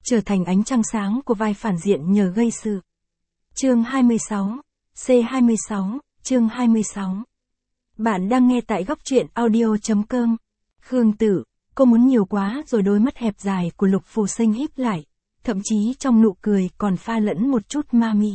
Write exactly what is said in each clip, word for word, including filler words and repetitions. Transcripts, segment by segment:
trở thành ánh trăng sáng của vai phản diện nhờ gây sự. Chương hai mươi sáu, C hai mươi sáu, chương hai mươi sáu. Bạn đang nghe tại góc truyện audio.com. Khương Tự, cô muốn nhiều quá rồi. Đôi mắt hẹp dài của Lục Phù Sinh híp lại, thậm chí trong nụ cười còn pha lẫn một chút ma mị.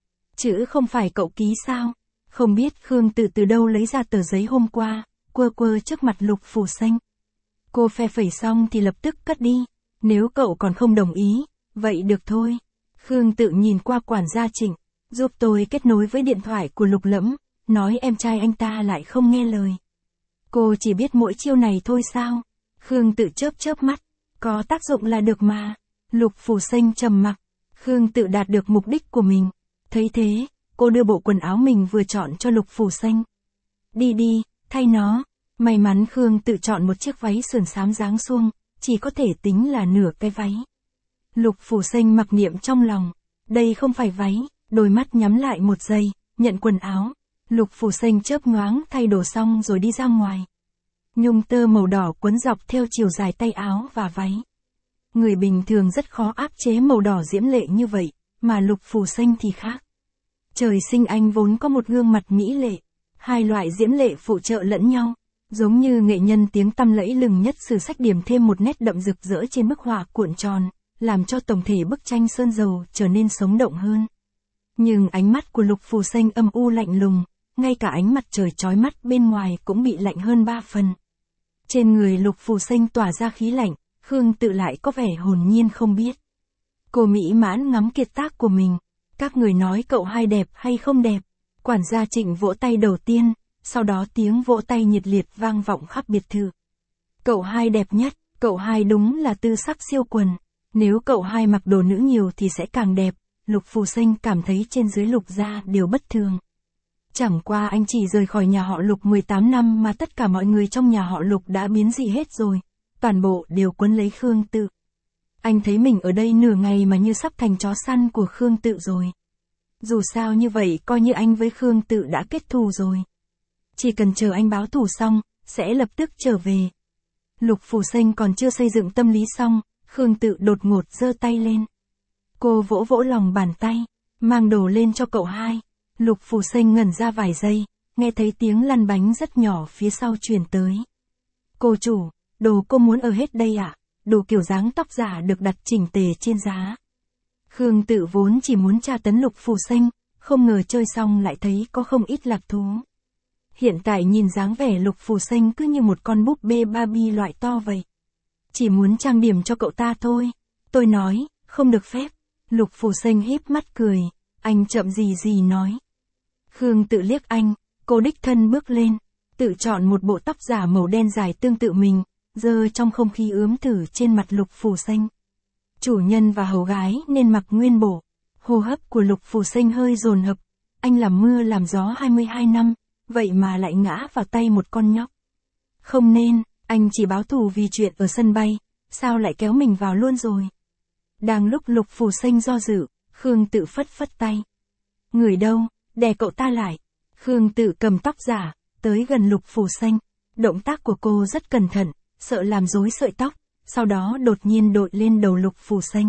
Chứ không phải cậu ký sao? Không biết Khương Tự từ đâu lấy ra tờ giấy hôm qua, quơ quơ trước mặt Lục Phù Sinh. Cô phe phẩy xong thì lập tức cất đi. Nếu cậu còn không đồng ý, vậy được thôi. Khương Tự nhìn qua quản gia Trịnh, giúp tôi kết nối với điện thoại của Lục Lẫm, nói em trai anh ta lại không nghe lời. Cô chỉ biết mỗi chiêu này thôi sao? Khương Tự chớp chớp mắt, có tác dụng là được mà. Lục Phù Sinh trầm mặc. Khương Tự đạt được mục đích của mình. Thấy thế, cô đưa bộ quần áo mình vừa chọn cho Lục Phù Sinh. Đi đi, thay nó. May mắn Khương Tự chọn một chiếc váy sườn xám dáng suông, chỉ có thể tính là nửa cái váy. Lục Phù Sinh mặc niệm trong lòng, đây không phải váy, đôi mắt nhắm lại một giây, nhận quần áo. Lục Phù Sinh chớp nhoáng thay đồ xong rồi đi ra ngoài. Nhung tơ màu đỏ quấn dọc theo chiều dài tay áo và váy. Người bình thường rất khó áp chế màu đỏ diễm lệ như vậy, mà Lục Phù Sinh thì khác. Trời sinh anh vốn có một gương mặt mỹ lệ, hai loại diễm lệ phụ trợ lẫn nhau. Giống như nghệ nhân tiếng tăm lẫy lừng nhất sử sách điểm thêm một nét đậm rực rỡ trên bức họa cuộn tròn, làm cho tổng thể bức tranh sơn dầu trở nên sống động hơn. Nhưng ánh mắt của Lục Phù Sinh âm u lạnh lùng, ngay cả ánh mặt trời chói mắt bên ngoài cũng bị lạnh hơn ba phần. Trên người Lục Phù Sinh tỏa ra khí lạnh, Khương Tự lại có vẻ hồn nhiên không biết. Cô mỹ mãn ngắm kiệt tác của mình. Các người nói cậu hai đẹp hay không đẹp? Quản gia Trịnh vỗ tay đầu tiên. Sau đó tiếng vỗ tay nhiệt liệt vang vọng khắp biệt thự. Cậu hai đẹp nhất, cậu hai đúng là tư sắc siêu quần. Nếu cậu hai mặc đồ nữ nhiều thì sẽ càng đẹp. Lục Phù Sinh cảm thấy trên dưới Lục gia đều bất thường. Chẳng qua anh chỉ rời khỏi nhà họ Lục mười tám năm mà tất cả mọi người trong nhà họ Lục đã biến dị hết rồi. Toàn bộ đều quấn lấy Khương Tự. Anh thấy mình ở đây nửa ngày mà như sắp thành chó săn của Khương Tự rồi. Dù sao như vậy coi như anh với Khương Tự đã kết thù rồi. Chỉ cần chờ anh báo thù xong, sẽ lập tức trở về. Lục Phù Sinh còn chưa xây dựng tâm lý xong, Khương Tự đột ngột giơ tay lên. Cô vỗ vỗ lòng bàn tay, mang đồ lên cho cậu hai. Lục Phù Sinh ngẩn ra vài giây, nghe thấy tiếng lăn bánh rất nhỏ phía sau truyền tới. Cô chủ, đồ cô muốn ở hết đây ạ? À? Đồ kiểu dáng tóc giả được đặt chỉnh tề trên giá. Khương Tự vốn chỉ muốn tra tấn Lục Phù Sinh, không ngờ chơi xong lại thấy có không ít lạc thú. Hiện tại nhìn dáng vẻ Lục Phù Sinh cứ như một con búp bê Barbie loại to vậy. Chỉ muốn trang điểm cho cậu ta thôi. Tôi nói, không được phép. Lục Phù Sinh híp mắt cười, anh chậm gì gì nói. Khương Tự liếc anh, cô đích thân bước lên, tự chọn một bộ tóc giả màu đen dài tương tự mình, giơ trong không khí ướm thử trên mặt Lục Phù Sinh. Chủ nhân và hầu gái nên mặc nguyên bộ. Hô hấp của Lục Phù Sinh hơi dồn hập, anh làm mưa làm gió hai mươi hai năm. Vậy mà lại ngã vào tay một con nhóc. Không nên, anh chỉ báo thù vì chuyện ở sân bay, sao lại kéo mình vào luôn rồi. Đang lúc Lục Phù Sinh do dự, Khương Tự phất phất tay. Người đâu, đè cậu ta lại. Khương Tự cầm tóc giả, tới gần Lục Phù Sinh. Động tác của cô rất cẩn thận, sợ làm rối sợi tóc, sau đó đột nhiên đội lên đầu Lục Phù Sinh.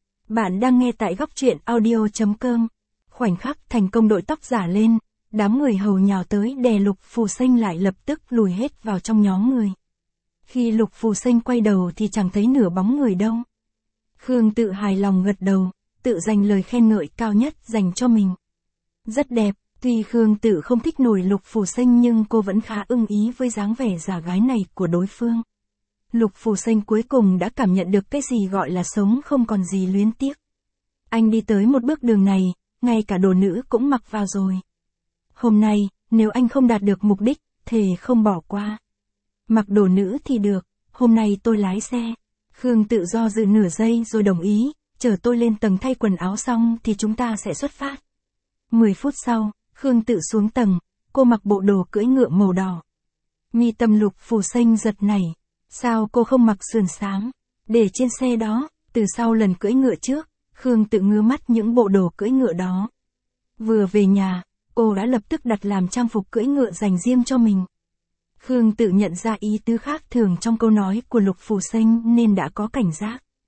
Bạn đang nghe tại góc truyện audio.com. Khoảnh khắc thành công đội tóc giả lên. Đám người hầu nhào tới đè Lục Phù Sinh lại lập tức lùi hết vào trong nhóm người. Khi Lục Phù Sinh quay đầu thì chẳng thấy nửa bóng người đâu. Khương Tự hài lòng gật đầu, tự dành lời khen ngợi cao nhất dành cho mình. Rất đẹp, tuy Khương Tự không thích nổi Lục Phù Sinh nhưng cô vẫn khá ưng ý với dáng vẻ giả gái này của đối phương. Lục Phù Sinh cuối cùng đã cảm nhận được cái gì gọi là sống không còn gì luyến tiếc. Anh đi tới một bước đường này, ngay cả đồ nữ cũng mặc vào rồi. Hôm nay, nếu anh không đạt được mục đích, thề không bỏ qua. Mặc đồ nữ thì được, hôm nay tôi lái xe. Khương Tự do dự nửa giây rồi đồng ý, chờ tôi lên tầng thay quần áo xong thì chúng ta sẽ xuất phát. Mười phút sau, Khương Tự xuống tầng, cô mặc bộ đồ cưỡi ngựa màu đỏ. Mi tâm Lục Phù Sinh giật nảy, sao cô không mặc sườn xám, để trên xe đó, từ sau lần cưỡi ngựa trước, Khương Tự ngứa mắt những bộ đồ cưỡi ngựa đó. Vừa về nhà, cô đã lập tức đặt làm trang phục cưỡi ngựa dành riêng cho mình. Khương Tự nhận ra ý tứ khác thường trong câu nói của Lục Phù Sinh nên đã có cảnh giác.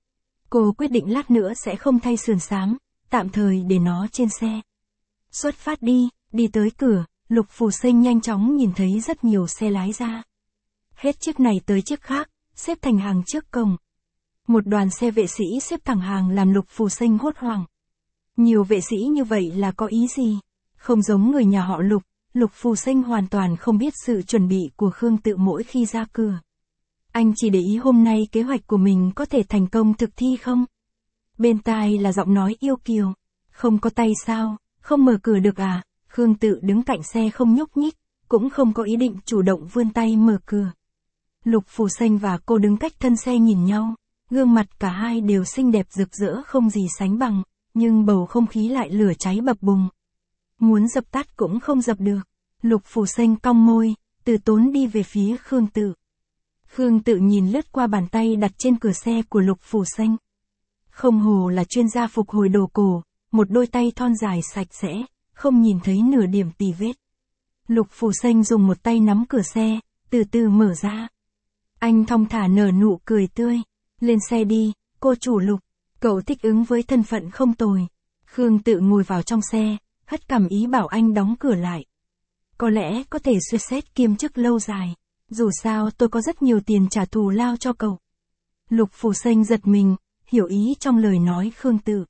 Cô quyết định lát nữa sẽ không thay sườn xám, tạm thời để nó trên xe. Xuất phát đi, đi tới cửa, Lục Phù Sinh nhanh chóng nhìn thấy rất nhiều xe lái ra. Hết chiếc này tới chiếc khác, xếp thành hàng trước cổng. Một đoàn xe vệ sĩ xếp thẳng hàng làm Lục Phù Sinh hốt hoảng. Nhiều vệ sĩ như vậy là có ý gì? Không giống người nhà họ Lục, Lục Phù Sinh hoàn toàn không biết sự chuẩn bị của Khương Tự mỗi khi ra cửa. Anh chỉ để ý hôm nay kế hoạch của mình có thể thành công thực thi không? Bên tai là giọng nói yêu kiều. Không có tay sao, không mở cửa được à? Khương Tự đứng cạnh xe không nhúc nhích, cũng không có ý định chủ động vươn tay mở cửa. Lục Phù Sinh và cô đứng cách thân xe nhìn nhau, gương mặt cả hai đều xinh đẹp rực rỡ không gì sánh bằng, nhưng bầu không khí lại lửa cháy bập bùng. Muốn dập tắt cũng không dập được. Lục Phù Sinh cong môi, từ tốn đi về phía Khương Tự. Khương Tự nhìn lướt qua bàn tay đặt trên cửa xe của Lục Phù Sinh. Không hồ là chuyên gia phục hồi đồ cổ, một đôi tay thon dài sạch sẽ, không nhìn thấy nửa điểm tì vết. Lục Phù Sinh dùng một tay nắm cửa xe, từ từ mở ra. Anh thong thả nở nụ cười tươi. Lên xe đi, cô chủ Lục. Cậu thích ứng với thân phận không tồi. Khương Tự ngồi vào trong xe, hất cằm ý bảo anh đóng cửa lại. Có lẽ có thể suy xét kiêm chức lâu dài. Dù sao tôi có rất nhiều tiền trả thù lao cho cậu. Lục Phù Sinh giật mình, hiểu ý trong lời nói Khương Tự.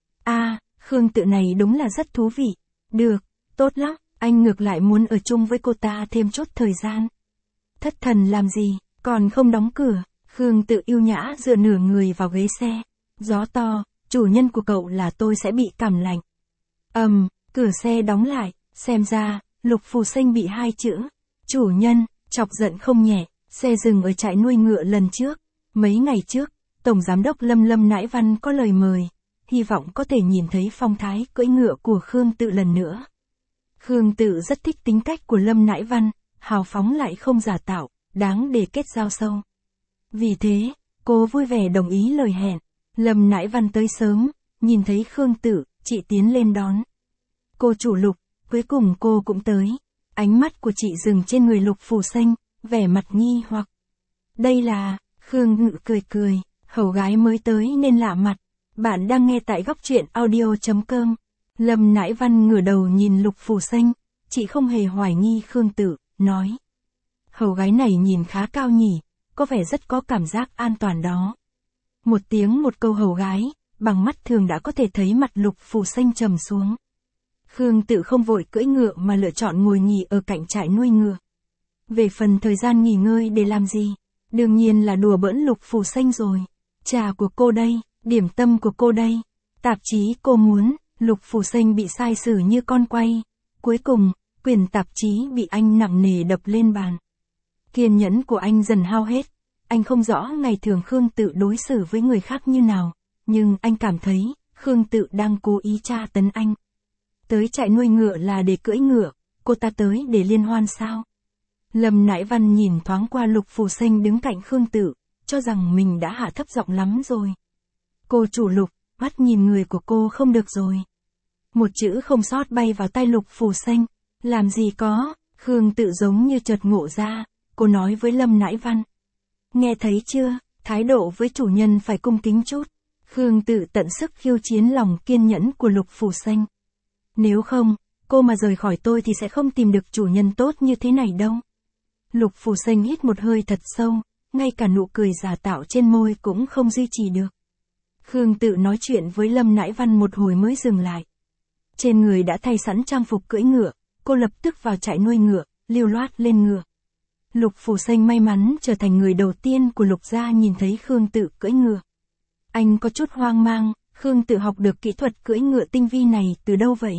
À, Khương Tự này đúng là rất thú vị. Được, tốt lắm, anh ngược lại muốn ở chung với cô ta thêm chút thời gian. Thất thần làm gì, còn không đóng cửa. Khương Tự yêu nhã dựa nửa người vào ghế xe. Gió to, chủ nhân của cậu là tôi sẽ bị cảm lạnh. Ầm, um, cửa xe đóng lại, xem ra, Lục Phù Sinh bị hai chữ chủ nhân chọc giận không nhẹ. Xe dừng ở trại nuôi ngựa lần trước. Mấy ngày trước, Tổng Giám đốc Lâm Lâm Nãi Văn có lời mời, hy vọng có thể nhìn thấy phong thái cưỡi ngựa của Khương Tự lần nữa. Khương Tự rất thích tính cách của Lâm Nãi Văn, hào phóng lại không giả tạo, đáng để kết giao sâu. Vì thế, cô vui vẻ đồng ý lời hẹn. Lâm Nãi Văn tới sớm, nhìn thấy Khương Tự, chị tiến lên đón. Cô chủ Lục, cuối cùng cô cũng tới. Ánh mắt của chị dừng trên người Lục Phù Sinh, vẻ mặt nghi hoặc. Đây là, Khương Ngự cười cười, hầu gái mới tới nên lạ mặt. Bạn đang nghe tại góc truyện audio chấm com. Lâm Nãi Văn ngửa đầu nhìn Lục Phù Sinh, chị không hề hoài nghi Khương Tự, nói. Hầu gái này nhìn khá cao nhỉ, có vẻ rất có cảm giác an toàn đó. Một tiếng một câu hầu gái, bằng mắt thường đã có thể thấy mặt Lục Phù Sinh trầm xuống. Khương Tự không vội cưỡi ngựa mà lựa chọn ngồi nghỉ ở cạnh trại nuôi ngựa. Về phần thời gian nghỉ ngơi để làm gì? Đương nhiên là đùa bỡn Lục Phù Sinh rồi. Trà của cô đây, điểm tâm của cô đây, tạp chí cô muốn. Lục Phù Sinh bị sai xử như con quay. Cuối cùng, quyển tạp chí bị anh nặng nề đập lên bàn. Kiên nhẫn của anh dần hao hết. Anh không rõ ngày thường Khương Tự đối xử với người khác như nào, nhưng anh cảm thấy, Khương Tự đang cố ý tra tấn anh. Tới trại nuôi ngựa là để cưỡi ngựa, cô ta tới để liên hoan sao? Lâm Nãi Văn nhìn thoáng qua Lục Phù Sinh đứng cạnh Khương Tự, cho rằng mình đã hạ thấp giọng lắm rồi. Cô chủ Lục, mắt nhìn người của cô không được rồi. Một chữ không sót bay vào tai Lục Phù Sinh. Làm gì có, Khương Tự giống như chợt ngộ ra, cô nói với Lâm Nãi Văn. Nghe thấy chưa, thái độ với chủ nhân phải cung kính chút. Khương Tự tận sức khiêu chiến lòng kiên nhẫn của Lục Phù Sinh. Nếu không, cô mà rời khỏi tôi thì sẽ không tìm được chủ nhân tốt như thế này đâu. Lục Phù Sinh hít một hơi thật sâu, ngay cả nụ cười giả tạo trên môi cũng không duy trì được. Khương Tự nói chuyện với Lâm Nãi Văn một hồi mới dừng lại. Trên người đã thay sẵn trang phục cưỡi ngựa, cô lập tức vào trại nuôi ngựa, lưu loát lên ngựa. Lục Phù Sinh may mắn trở thành người đầu tiên của Lục gia nhìn thấy Khương Tự cưỡi ngựa. Anh có chút hoang mang, Khương Tự học được kỹ thuật cưỡi ngựa tinh vi này từ đâu vậy?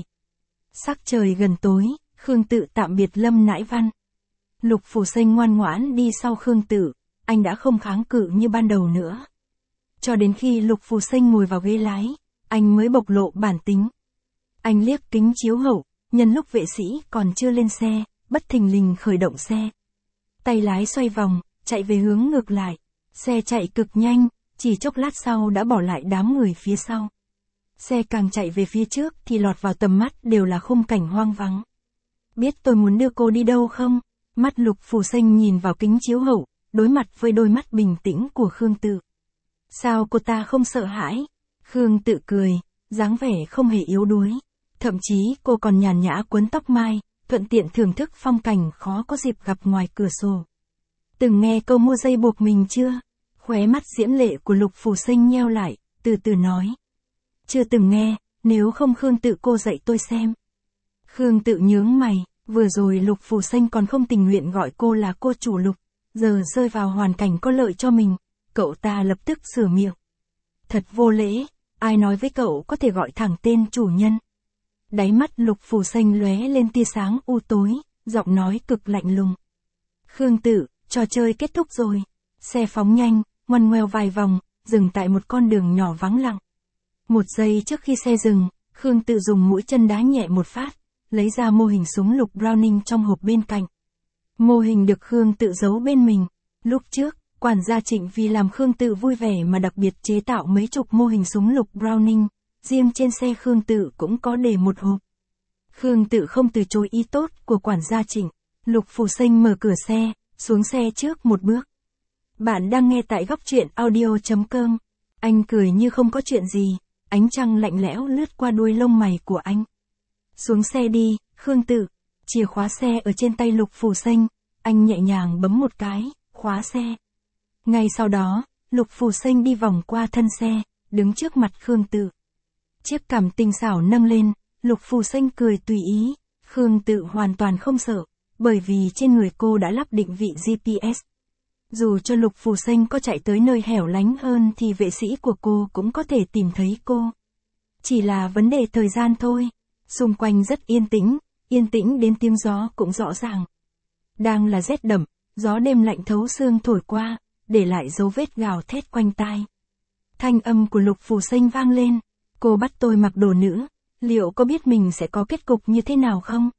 Sắc trời gần tối, Khương Tự tạm biệt Lâm Nãi Văn. Lục Phù Sinh ngoan ngoãn đi sau Khương Tự, anh đã không kháng cự như ban đầu nữa. Cho đến khi Lục Phù Sinh ngồi vào ghế lái, anh mới bộc lộ bản tính. Anh liếc kính chiếu hậu, nhân lúc vệ sĩ còn chưa lên xe, bất thình lình khởi động xe. Tay lái xoay vòng, chạy về hướng ngược lại. Xe chạy cực nhanh, chỉ chốc lát sau đã bỏ lại đám người phía sau. Xe càng chạy về phía trước thì lọt vào tầm mắt đều là khung cảnh hoang vắng. Biết tôi muốn đưa cô đi đâu không? Mắt Lục Phù Sinh nhìn vào kính chiếu hậu, đối mặt với đôi mắt bình tĩnh của Khương Tự. Sao cô ta không sợ hãi? Khương Tự cười, dáng vẻ không hề yếu đuối. Thậm chí cô còn nhàn nhã quấn tóc mai, thuận tiện thưởng thức phong cảnh khó có dịp gặp ngoài cửa sổ. Từng nghe câu mua dây buộc mình chưa? Khóe mắt diễm lệ của Lục Phù Sinh nheo lại, từ từ nói. Chưa từng nghe, nếu không Khương Tự cô dạy tôi xem. Khương Tự nhướng mày, vừa rồi Lục Phù Sinh còn không tình nguyện gọi cô là cô chủ Lục, giờ rơi vào hoàn cảnh có lợi cho mình, cậu ta lập tức sửa miệng. Thật vô lễ, ai nói với cậu có thể gọi thẳng tên chủ nhân. Đáy mắt Lục Phù Sinh lóe lên tia sáng u tối, giọng nói cực lạnh lùng. Khương Tự, trò chơi kết thúc rồi. Xe phóng nhanh, ngoằn ngoèo vài vòng, dừng tại một con đường nhỏ vắng lặng. Một giây trước khi xe dừng, Khương Tự dùng mũi chân đá nhẹ một phát, lấy ra mô hình súng lục Browning trong hộp bên cạnh. Mô hình được Khương Tự giấu bên mình. Lúc trước, quản gia Trịnh vì làm Khương Tự vui vẻ mà đặc biệt chế tạo mấy chục mô hình súng lục Browning, riêng trên xe Khương Tự cũng có để một hộp. Khương Tự không từ chối ý tốt của quản gia Trịnh. Lục Phù Sinh mở cửa xe, xuống xe trước một bước. Bạn đang nghe tại góc truyện audio chấm com. Anh cười như không có chuyện gì, ánh trăng lạnh lẽo lướt qua đuôi lông mày của anh. Xuống xe đi, Khương Tự. Chìa khóa xe ở trên tay Lục Phù Sinh, anh nhẹ nhàng bấm một cái, khóa xe. Ngay sau đó, Lục Phù Sinh đi vòng qua thân xe, đứng trước mặt Khương Tự. Chiếc cằm tinh xảo nâng lên, Lục Phù Sinh cười tùy ý, Khương Tự hoàn toàn không sợ, bởi vì trên người cô đã lắp định vị giê pê ét. Dù cho Lục Phù Sinh có chạy tới nơi hẻo lánh hơn thì vệ sĩ của cô cũng có thể tìm thấy cô. Chỉ là vấn đề thời gian thôi. Xung quanh rất yên tĩnh, yên tĩnh đến tiếng gió cũng rõ ràng. Đang là rét đậm, gió đêm lạnh thấu xương thổi qua, để lại dấu vết gào thét quanh tai. Thanh âm của Lục Phù Sinh vang lên, cô bắt tôi mặc đồ nữ, liệu có biết mình sẽ có kết cục như thế nào không?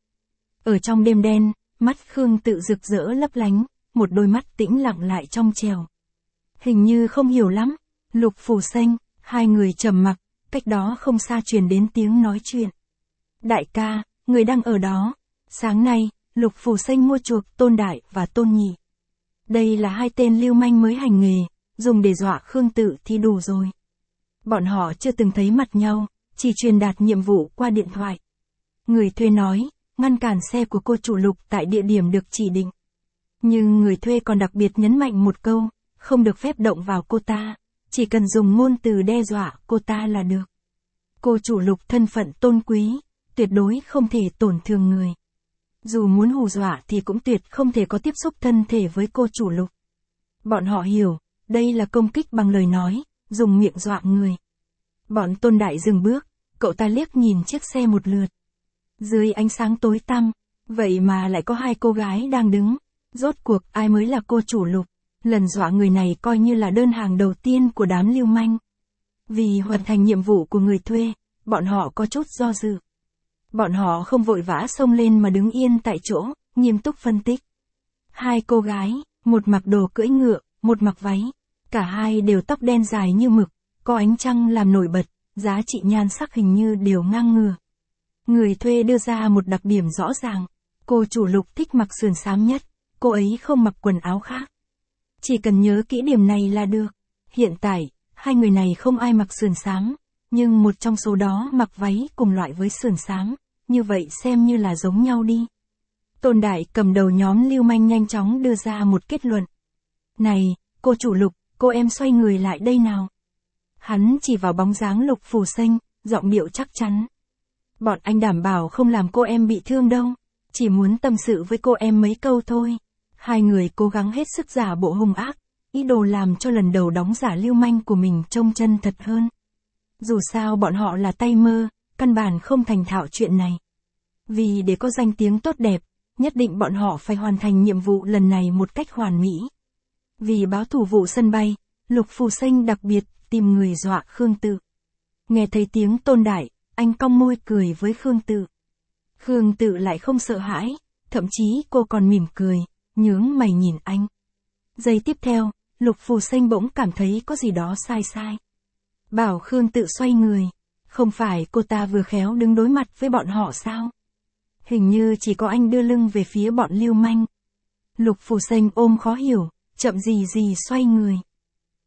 Ở trong đêm đen, mắt Khương Tự rực rỡ lấp lánh, một đôi mắt tĩnh lặng lại trong trèo. Hình như không hiểu lắm, Lục Phù Sinh, hai người trầm mặc, cách đó không xa truyền đến tiếng nói chuyện. Đại ca, người đang ở đó. Sáng nay, Lục Phù Sinh mua chuộc Tôn Đại và Tôn Nhị. Đây là hai tên lưu manh mới hành nghề, dùng để dọa Khương Tự thì đủ rồi. Bọn họ chưa từng thấy mặt nhau, chỉ truyền đạt nhiệm vụ qua điện thoại. Người thuê nói, ngăn cản xe của cô chủ Lục tại địa điểm được chỉ định. Nhưng người thuê còn đặc biệt nhấn mạnh một câu, không được phép động vào cô ta, chỉ cần dùng ngôn từ đe dọa cô ta là được. Cô chủ Lục thân phận tôn quý, tuyệt đối không thể tổn thương người. Dù muốn hù dọa thì cũng tuyệt không thể có tiếp xúc thân thể với cô chủ Lục. Bọn họ hiểu, đây là công kích bằng lời nói, dùng miệng dọa người. Bọn Tôn Đại dừng bước, cậu ta liếc nhìn chiếc xe một lượt. Dưới ánh sáng tối tăm, vậy mà lại có hai cô gái đang đứng. Rốt cuộc ai mới là cô chủ Lục? Lần dọa người này coi như là đơn hàng đầu tiên của đám lưu manh. Vì hoàn thành nhiệm vụ của người thuê, bọn họ có chút do dự. Bọn họ không vội vã xông lên mà đứng yên tại chỗ, nghiêm túc phân tích. Hai cô gái, một mặc đồ cưỡi ngựa, một mặc váy. Cả hai đều tóc đen dài như mực, có ánh trăng làm nổi bật, giá trị nhan sắc hình như đều ngang ngửa. Người thuê đưa ra một đặc điểm rõ ràng. Cô chủ Lục thích mặc sườn xám nhất, cô ấy không mặc quần áo khác. Chỉ cần nhớ kỹ điểm này là được. Hiện tại, hai người này không ai mặc sườn xám, nhưng một trong số đó mặc váy cùng loại với sườn xám, như vậy xem như là giống nhau đi. Tôn Đại cầm đầu nhóm lưu manh nhanh chóng đưa ra một kết luận. Này, cô chủ Lục, cô em xoay người lại đây nào. Hắn chỉ vào bóng dáng Lục Phù Sinh, giọng điệu chắc chắn. Bọn anh đảm bảo không làm cô em bị thương đâu, chỉ muốn tâm sự với cô em mấy câu thôi. Hai người cố gắng hết sức giả bộ hung ác, ý đồ làm cho lần đầu đóng giả lưu manh của mình trông chân thật hơn. Dù sao bọn họ là tay mơ, căn bản không thành thạo chuyện này. Vì để có danh tiếng tốt đẹp, nhất định bọn họ phải hoàn thành nhiệm vụ lần này một cách hoàn mỹ. Vì báo thù vụ sân bay, Lục Phù Sinh đặc biệt tìm người dọa Khương Tự. Nghe thấy tiếng Tôn Đại, anh cong môi cười với Khương Tự. Khương Tự lại không sợ hãi, thậm chí cô còn mỉm cười, nhướng mày nhìn anh. Giây tiếp theo, Lục Phù Sinh bỗng cảm thấy có gì đó sai sai. Bảo Khương Tự xoay người, không phải cô ta vừa khéo đứng đối mặt với bọn họ sao? Hình như chỉ có anh đưa lưng về phía bọn lưu manh. Lục Phù Sinh ôm khó hiểu, chậm gì gì xoay người.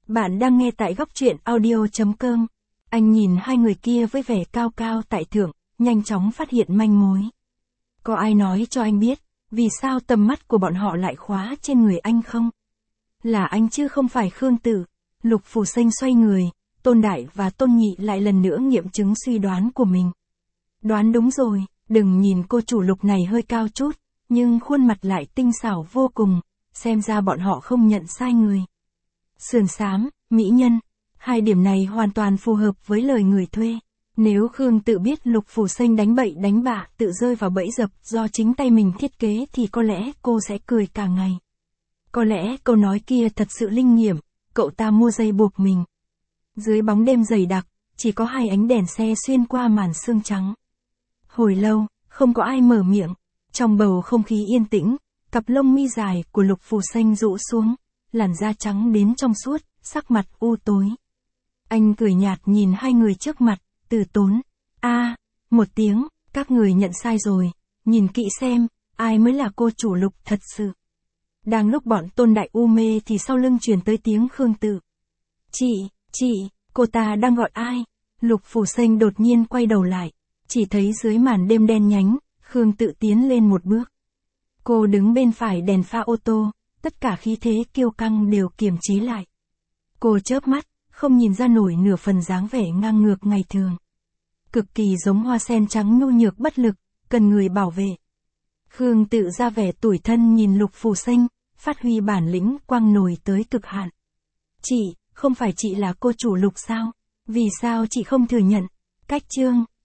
Bạn đang nghe tại góc truyện audio.com. Anh nhìn hai người kia với vẻ cao cao tại thượng, nhanh chóng phát hiện manh mối. Có ai nói cho anh biết, vì sao tầm mắt của bọn họ lại khóa trên người anh không? Là anh chứ không phải Khương Tử. Lục Phù Sinh xoay người, Tôn Đại và Tôn Nhị lại lần nữa nghiệm chứng suy đoán của mình. Đoán đúng rồi, đừng nhìn cô chủ Lục này hơi cao chút, nhưng khuôn mặt lại tinh xảo vô cùng, xem ra bọn họ không nhận sai người. Sườn xám, mỹ nhân, hai điểm này hoàn toàn phù hợp với lời người thuê. Nếu Khương Tự biết Lục Phù Sinh đánh bậy đánh bạ tự rơi vào bẫy dập do chính tay mình thiết kế thì có lẽ cô sẽ cười cả ngày. Có lẽ câu nói kia thật sự linh nghiệm, cậu ta mua dây buộc mình. Dưới bóng đêm dày đặc, chỉ có hai ánh đèn xe xuyên qua màn sương trắng. Hồi lâu, không có ai mở miệng, trong bầu không khí yên tĩnh, cặp lông mi dài của Lục Phù Sinh rũ xuống, làn da trắng đến trong suốt, sắc mặt u tối. Anh cười nhạt nhìn hai người trước mặt, từ tốn. A, à, một tiếng, các người nhận sai rồi, nhìn kỹ xem, ai mới là cô chủ Lục thật sự. Đang lúc bọn Tôn Đại u mê thì sau lưng truyền tới tiếng Khương Tự. Chị, chị, cô ta đang gọi ai? Lục Phù Sinh đột nhiên quay đầu lại, chỉ thấy dưới màn đêm đen nhánh, Khương Tự tiến lên một bước. Cô đứng bên phải đèn pha ô tô, tất cả khí thế kiêu căng đều kiềm chế lại. Cô chớp mắt, không nhìn ra nổi nửa phần dáng vẻ ngang ngược ngày thường. Cực kỳ giống hoa sen trắng nhu nhược bất lực, cần người bảo vệ. Khương Tự ra vẻ tủi thân nhìn Lục Phù Sinh, phát huy bản lĩnh quang nổi tới cực hạn. Chị, không phải chị là cô chủ Lục sao? Vì sao chị không thừa nhận? Cách chương,